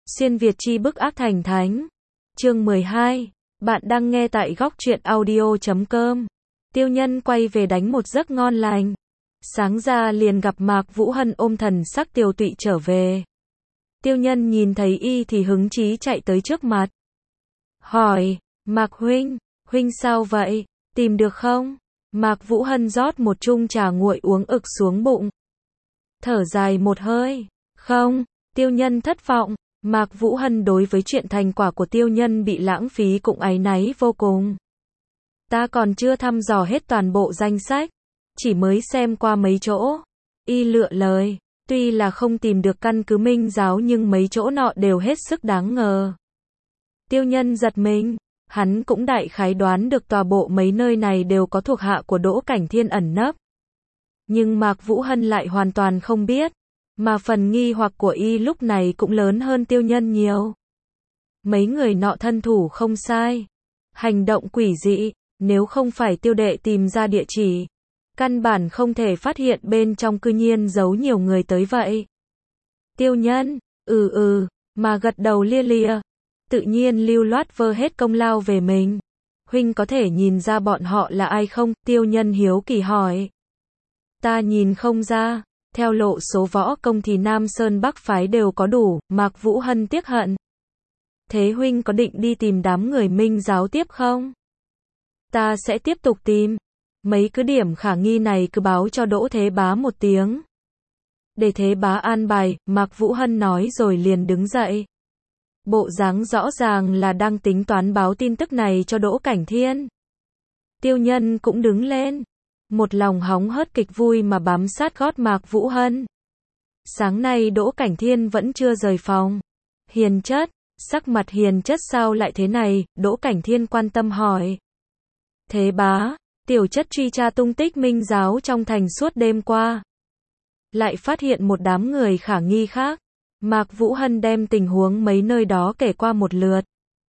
Xuyên Việt chi bức ác thành thánh. Chương 12. Bạn đang nghe tại góc truyện audio.com. Tiêu Nhân quay về đánh một giấc ngon lành. Sáng ra liền gặp Mạc Vũ Hân ôm thần sắc tiều tụy trở về. Tiêu Nhân nhìn thấy y thì hứng chí chạy tới trước mặt. Hỏi, Mạc huynh, huynh sao vậy, tìm được không? Mạc Vũ Hân rót một chung trà nguội uống ực xuống bụng. Thở dài một hơi, không, Tiêu Nhân thất vọng. Mạc Vũ Hân đối với chuyện thành quả của Tiêu Nhân bị lãng phí cũng áy náy vô cùng. Ta còn chưa thăm dò hết toàn bộ danh sách, chỉ mới xem qua mấy chỗ. Y lựa lời, tuy là không tìm được căn cứ minh giáo nhưng mấy chỗ nọ đều hết sức đáng ngờ. Tiêu Nhân giật mình, hắn cũng đại khái đoán được tòa bộ mấy nơi này đều có thuộc hạ của Đỗ Cảnh Thiên ẩn nấp. Nhưng Mạc Vũ Hân lại hoàn toàn không biết. Mà phần nghi hoặc của y lúc này cũng lớn hơn Tiêu Nhân nhiều. Mấy người nọ thân thủ không sai. Hành động quỷ dị, nếu không phải Tiêu đệ tìm ra địa chỉ, căn bản không thể phát hiện bên trong cư nhiên giấu nhiều người tới vậy. Tiêu Nhân, mà gật đầu lia lịa, tự nhiên lưu loát vơ hết công lao về mình. Huynh có thể nhìn ra bọn họ là ai không? Tiêu Nhân hiếu kỳ hỏi. Ta nhìn không ra. Theo lộ số võ công thì Nam Sơn Bắc phái đều có đủ, Mạc Vũ Hân tiếc hận. Thế huynh có định đi tìm đám người minh giáo tiếp không? Ta sẽ tiếp tục tìm. Mấy cứ điểm khả nghi này cứ báo cho Đỗ Thế Bá một tiếng. Để Thế Bá an bài, Mạc Vũ Hân nói rồi liền đứng dậy. Bộ dáng rõ ràng là đang tính toán báo tin tức này cho Đỗ Cảnh Thiên. Tiêu Nhân cũng đứng lên. Một lòng hóng hớt kịch vui mà bám sát gót Mạc Vũ Hân. Sáng nay Đỗ Cảnh Thiên vẫn chưa rời phòng. Hiền chất, sắc mặt hiền chất sao lại thế này? Đỗ Cảnh Thiên quan tâm hỏi. Thế bá, tiểu chất truy tra tung tích minh giáo trong thành suốt đêm qua. Lại phát hiện một đám người khả nghi khác. Mạc Vũ Hân đem tình huống mấy nơi đó kể qua một lượt.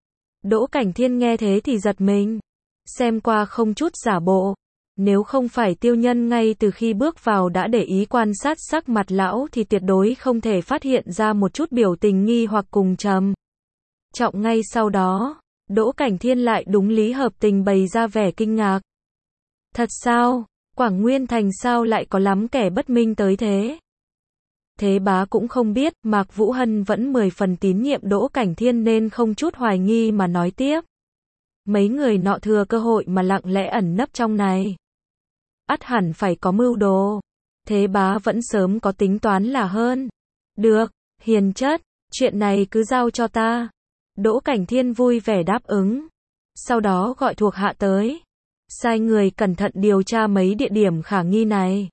Đỗ Cảnh Thiên nghe thế thì giật mình. Xem qua không chút giả bộ. Nếu không phải Tiêu Nhân ngay từ khi bước vào đã để ý quan sát sắc mặt lão thì tuyệt đối không thể phát hiện ra một chút biểu tình nghi hoặc cùng trầm trọng. Ngay sau đó, Đỗ Cảnh Thiên lại đúng lý hợp tình bày ra vẻ kinh ngạc. Thật sao? Quảng Nguyên Thành sao lại có lắm kẻ bất minh tới thế? Thế bá cũng không biết, Mạc Vũ Hân vẫn 10 phần tín nhiệm Đỗ Cảnh Thiên nên không chút hoài nghi mà nói tiếp. Mấy người nọ thừa cơ hội mà lặng lẽ ẩn nấp trong này. Ắt hẳn phải có mưu đồ. Thế bá vẫn sớm có tính toán là hơn. Được, hiền chất, chuyện này cứ giao cho ta. Đỗ Cảnh Thiên vui vẻ đáp ứng. Sau đó gọi thuộc hạ tới. Sai người cẩn thận điều tra mấy địa điểm khả nghi này.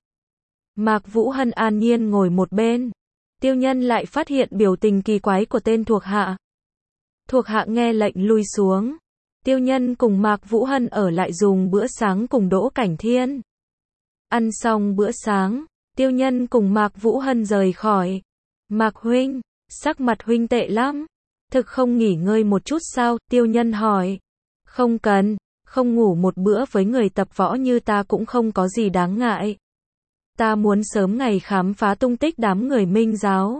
Mạc Vũ Hân an nhiên ngồi một bên. Tiêu Nhân lại phát hiện biểu tình kỳ quái của tên thuộc hạ. Thuộc hạ nghe lệnh lui xuống. Tiêu Nhân cùng Mạc Vũ Hân ở lại dùng bữa sáng cùng Đỗ Cảnh Thiên. Ăn xong bữa sáng, Tiêu Nhân cùng Mạc Vũ Hân rời khỏi. Mạc huynh, sắc mặt huynh tệ lắm. Thực không nghỉ ngơi một chút sao? Tiêu Nhân hỏi. Không cần, không ngủ một bữa với người tập võ như ta cũng không có gì đáng ngại. Ta muốn sớm ngày khám phá tung tích đám người minh giáo.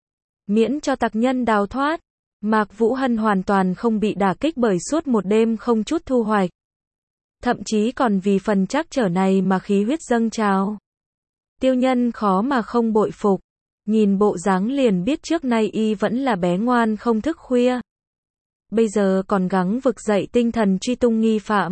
Miễn cho tặc nhân đào thoát. Mạc Vũ Hân hoàn toàn không bị đả kích bởi suốt một đêm không chút thu hoạch. Thậm chí còn vì phần trắc trở này mà khí huyết dâng trào. Tiêu Nhân khó mà không bội phục. Nhìn bộ dáng liền biết trước nay y vẫn là bé ngoan không thức khuya. Bây giờ còn gắng vực dậy tinh thần truy tung nghi phạm.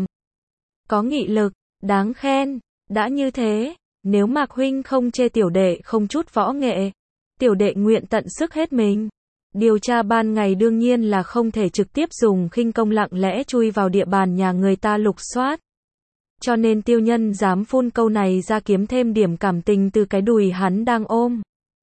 Có nghị lực, đáng khen. Đã như thế, nếu Mạc huynh không chê tiểu đệ không chút võ nghệ, tiểu đệ nguyện tận sức hết mình. Điều tra ban ngày đương nhiên là không thể trực tiếp dùng khinh công lặng lẽ chui vào địa bàn nhà người ta lục soát. Cho nên Tiêu Nhân dám phun câu này ra kiếm thêm điểm cảm tình từ cái đùi hắn đang ôm.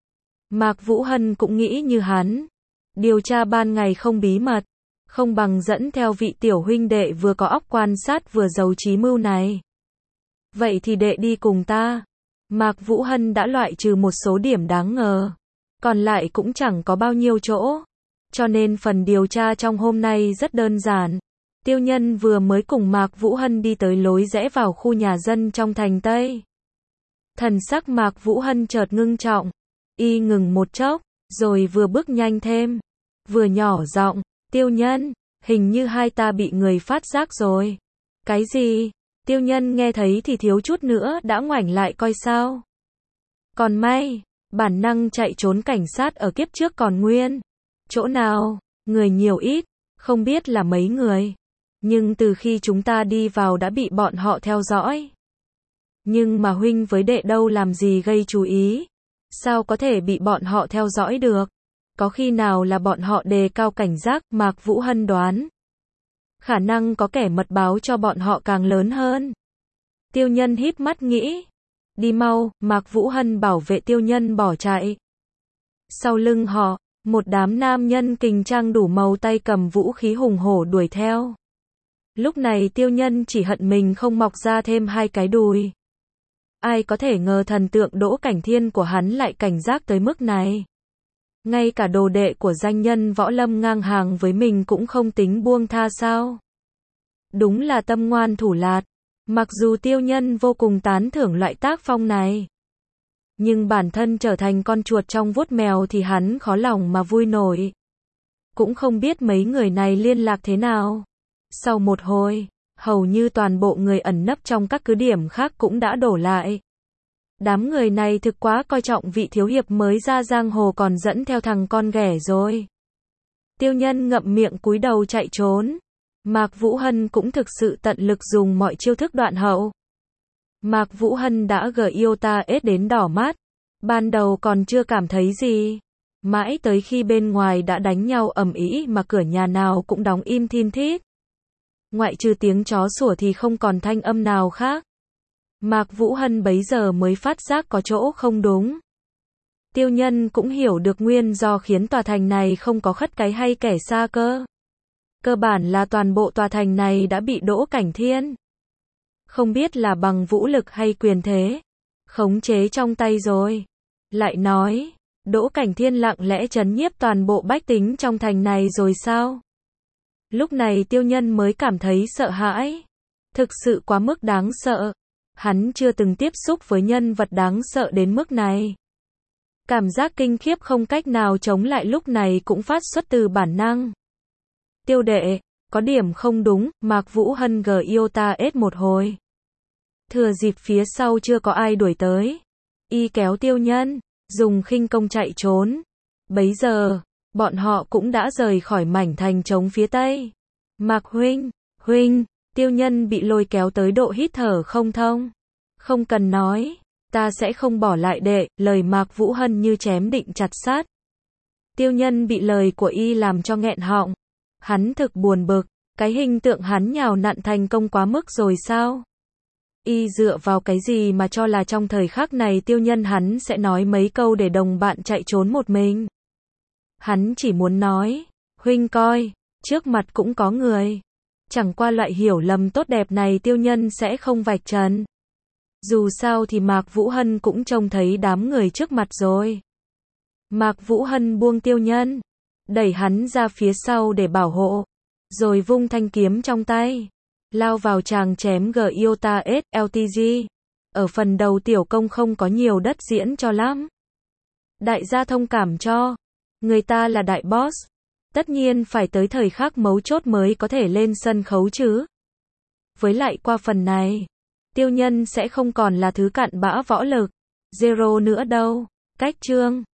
Mạc Vũ Hân cũng nghĩ như hắn. Điều tra ban ngày không bí mật, không bằng dẫn theo vị tiểu huynh đệ vừa có óc quan sát vừa giàu trí mưu này. Vậy thì đệ đi cùng ta. Mạc Vũ Hân đã loại trừ một số điểm đáng ngờ. Còn lại cũng chẳng có bao nhiêu chỗ. Cho nên phần điều tra trong hôm nay rất đơn giản. Tiêu Nhân vừa mới cùng Mạc Vũ Hân đi tới lối rẽ vào khu nhà dân trong thành Tây. Thần sắc Mạc Vũ Hân chợt ngưng trọng. Y ngừng một chốc, rồi vừa bước nhanh thêm. vừa nhỏ giọng, Tiêu Nhân, hình như hai ta bị người phát giác rồi. Cái gì? Tiêu Nhân nghe thấy thì thiếu chút nữa đã ngoảnh lại coi sao. Còn may, bản năng chạy trốn cảnh sát ở kiếp trước còn nguyên. Chỗ nào, người nhiều ít, không biết là mấy người. Nhưng từ khi chúng ta đi vào đã bị bọn họ theo dõi. Nhưng mà huynh với đệ đâu làm gì gây chú ý. Sao có thể bị bọn họ theo dõi được? Có khi nào là bọn họ đề cao cảnh giác, Mạc Vũ Hân đoán. Khả năng có kẻ mật báo cho bọn họ càng lớn hơn. Tiêu Nhân híp mắt nghĩ. Đi mau, Mạc Vũ Hân bảo vệ Tiêu Nhân bỏ chạy. Sau lưng họ, một đám nam nhân kình trang đủ màu tay cầm vũ khí hùng hổ đuổi theo. Lúc này Tiêu Nhân chỉ hận mình không mọc ra thêm hai cái đùi. Ai có thể ngờ thần tượng Đỗ Cảnh Thiên của hắn lại cảnh giác tới mức này. Ngay cả đồ đệ của danh nhân võ lâm ngang hàng với mình cũng không tính buông tha sao. Đúng là tâm ngoan thủ lạt. Mặc dù Tiêu Nhân vô cùng tán thưởng loại tác phong này. Nhưng bản thân trở thành con chuột trong vuốt mèo thì hắn khó lòng mà vui nổi. Cũng không biết mấy người này liên lạc thế nào. Sau một hồi, hầu như toàn bộ người ẩn nấp trong các cứ điểm khác cũng đã đổ lại. Đám người này thực quá coi trọng vị thiếu hiệp mới ra giang hồ còn dẫn theo thằng con ghẻ rồi. Tiêu Nhân ngậm miệng cúi đầu chạy trốn. Mạc Vũ Hân cũng thực sự tận lực dùng mọi chiêu thức đoạn hậu. Mạc Vũ Hân đã yêu ta ết đến đỏ mắt. Ban đầu còn chưa cảm thấy gì. Mãi tới khi bên ngoài đã đánh nhau ầm ĩ mà cửa nhà nào cũng đóng im thin thít. Ngoại trừ tiếng chó sủa thì không còn thanh âm nào khác. Mạc Vũ Hân bấy giờ mới phát giác có chỗ không đúng. Tiêu Nhân cũng hiểu được nguyên do khiến tòa thành này không có khất cái hay kẻ xa cơ. Cơ bản là toàn bộ tòa thành này đã bị Đỗ Cảnh Thiên. Không biết là bằng vũ lực hay quyền thế. Khống chế trong tay rồi. Lại nói, Đỗ Cảnh Thiên lặng lẽ trấn nhiếp toàn bộ bách tính trong thành này rồi sao? Lúc này Tiêu Nhân mới cảm thấy sợ hãi. Thực sự quá mức đáng sợ. Hắn chưa từng tiếp xúc với nhân vật đáng sợ đến mức này. Cảm giác kinh khiếp không cách nào chống lại lúc này cũng phát xuất từ bản năng. Tiêu đệ, có điểm không đúng, Mạc Vũ Hân yêu ta ết một hồi. Thừa dịp phía sau chưa có ai đuổi tới. Y kéo Tiêu Nhân, dùng khinh công chạy trốn. Bấy giờ, bọn họ cũng đã rời khỏi mảnh thành trống phía tây. Mạc huynh, Tiêu Nhân bị lôi kéo tới độ hít thở không thông. Không cần nói, ta sẽ không bỏ lại đệ, lời Mạc Vũ Hân như chém định chặt sát. Tiêu Nhân bị lời của y làm cho nghẹn họng. Hắn thực buồn bực, cái hình tượng hắn nhào nặn thành công quá mức rồi sao? Y dựa vào cái gì mà cho là trong thời khắc này Tiêu Nhân hắn sẽ nói mấy câu để đồng bạn chạy trốn một mình? Hắn chỉ muốn nói, huynh coi, trước mặt cũng có người. Chẳng qua loại hiểu lầm tốt đẹp này Tiêu Nhân sẽ không vạch trần. Dù sao thì Mạc Vũ Hân cũng trông thấy đám người trước mặt rồi. Mạc Vũ Hân buông Tiêu Nhân, đẩy hắn ra phía sau để bảo hộ, rồi vung thanh kiếm trong tay, lao vào chàng chém Giota SLTG. Ở phần đầu tiểu công không có nhiều đất diễn cho lắm. Đại gia thông cảm cho, người ta là đại boss, tất nhiên phải tới thời khắc mấu chốt mới có thể lên sân khấu chứ. Với lại qua phần này, Tiêu Nhân sẽ không còn là thứ cặn bã võ lực, zero nữa đâu. Cách chương